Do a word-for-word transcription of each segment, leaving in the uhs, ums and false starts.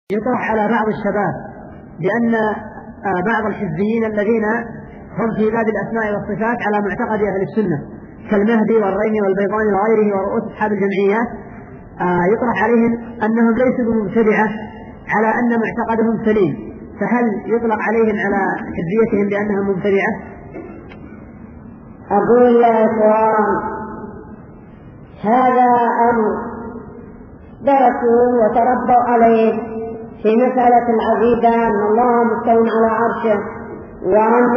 يطرح على بعض الشباب بأن بعض الحزبيين الذين هم في باب الأسماء والصفات على معتقد أهل السنة كالمهدي والريمي والبيضاني وغيره ورؤوس أصحاب الجمعيات، يطرح عليهم أنهم ليسوا بمبتدعة على أن معتقدهم سليم، فهل يطلق عليهم على حزبيتهم بأنهم مبتدعة؟ أقول يا إخوان، هذا أمر درسوا وتربوا عليه في مسألة العقيدة، أن الله مستوٍ على عرشه، وأن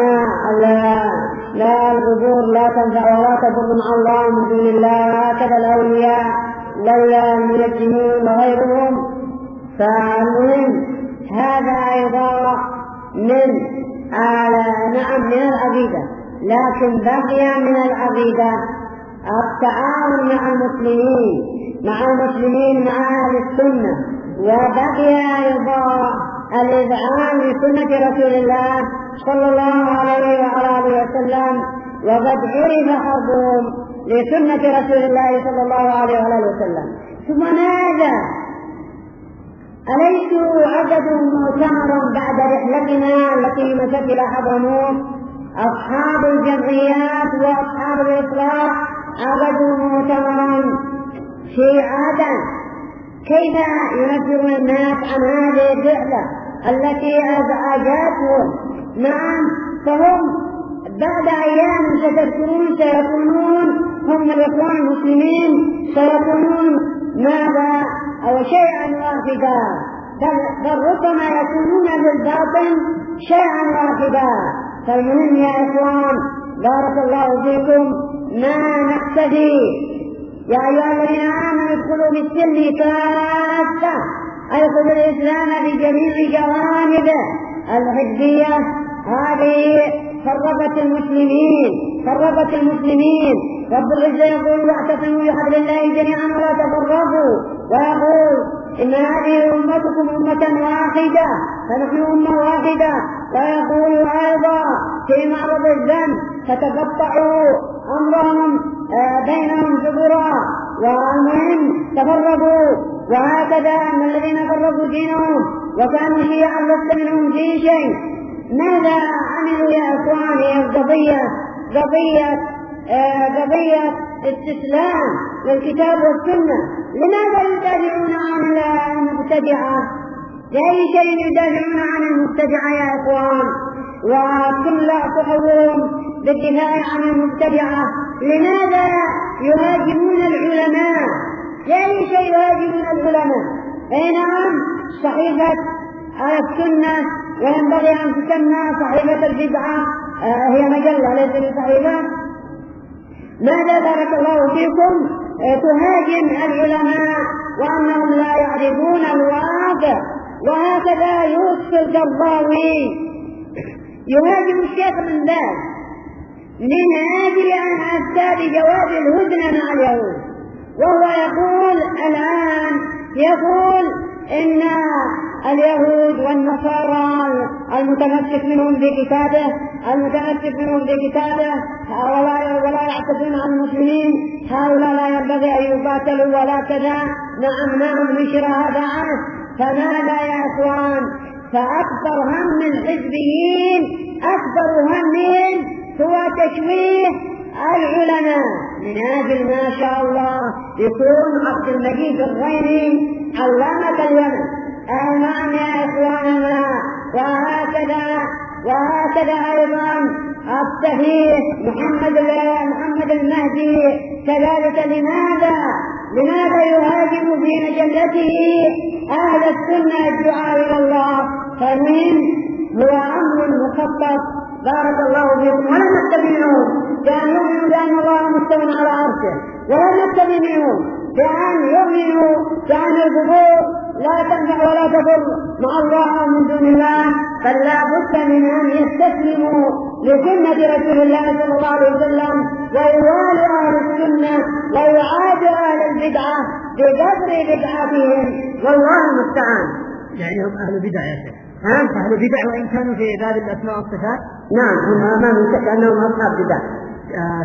لا القبور لا تنفع ولا تضر مع الله من دون الله، هكذا الأولياء لولا المنجمين وغيرهم. فالمهم هذا أيضا من نعم من العقيدة، لكن بقي من العقيدة التعاون مع المسلمين مع المسلمين مع أهل السنة، وبقي أيضا الإذعان لسنة رسول الله صلى الله عليه وعلى آله وسلم، وقد عرف حظهم لسنة رسول الله صلى الله عليه وعلى آله وسلم. ثم ماذا؟ أليسوا عقدوا مؤتمرا بعد رحلتنا التي مشت إلى حضرموت؟ أصحاب الجمعيات وأصحاب الإصلاح عقدوا مؤتمرا في عدن، كيف ينفرون الناس عن هذه الرحلة التي أزعجتهم. نعم، فهم بعد أيام ستذكرون سيكونون هم الإخوان المسلمين سيكونون ماذا أو شيئا واحدا، بل ربما يكونون بالباطن شيئا واحدا. فالمهم يا إخوان، بارك الله فيكم، ما نقتدي يا أيها الذين آمنوا ادخلوا بالسلم كافة، أي خذوا الإسلام بجميع جوانبه. الحزبية هذه فرقت المسلمين فرقت المسلمين رب العزة يقول: واعتصموا بحبل الله جميعا ولا تفرقوا، ويقول: إن هذه أمتكم أمة واحدة فنحن أمة واحدة. ويقول أيضا في معرض الذنب: فتقطعوا أمرهم بينهم زبرا، والمهم تفرقوا. وهكذا أن الذين فرقوا دينهم وكانوا شيعا لست منهم في شيء. ماذا عملوا يا إخواني؟ القضية قضية قضية استسلام للكتاب والسنة. لماذا يدافعون عن المبتدعة؟ لأي شيء يدافعون عن المبتدعة يا إخوان؟ وكل صحبهم بالدفاع عن المبتدعة. لماذا يهاجمون العلماء؟ لأي شيء يهاجمون العلماء؟ أي نعم، صحيفة السنة وينبغي أن تسمى صحيفة البدعة، هي مجلة ليست صحيفة. ماذا بارك الله فيكم تهاجم العلماء وأنهم لا يعرفون الواقع؟ وهكذا يوسف القرضاوي يهاجم الشيخ بن باز من أجل أن أفتى بجواز الهدنة مع اليهود، وهو يقول الآن يقول إن اليهود والنصارى المتمسك منهم بكتابه المتمسك منهم بكتابه ولا ولا يعتدون عن المسلمين، هؤلاء لا ينبغي أن يقاتلوا ولا كذا. نعم نعم نشر هذا عنه. فماذا يا إخوان؟ فأكبر هم الحزبيين أكبر همهم هو تشويه العلماء، من أجل ما شاء الله يكون عبد المجيد الريمي علامة اليمن. نعم يا إخواننا، وهكذا وهكذا أيضا الصحيح محمد محمد المهدي كذلك. لماذا لماذا يهاجم في مجلته أهل السنة الدعاء إلى الله؟ فالمهم هو أمر مخطط، بارك الله فيكم. ولا نكتفي منهم بأن يؤمنوا بأن الله مستوٍ على عرشه، ولا نكتفي منهم بأن يؤمنوا بأن القبور لا تنفع ولا تضر مع الله من دون الله، بل لا بد من أن يستسلموا لسنة رسول الله صلى الله عليه وسلم، ويوالوا أهل السنة ويعادوا أهل البدعة بقدر بدعتهم، والله المستعان. يعني هم أهل بدع يا شيخ؟ أهل بدع وإن كانوا في باب الأسماء والصفات؟ نعم، هم ما من شك أنهم أصحاب بدع.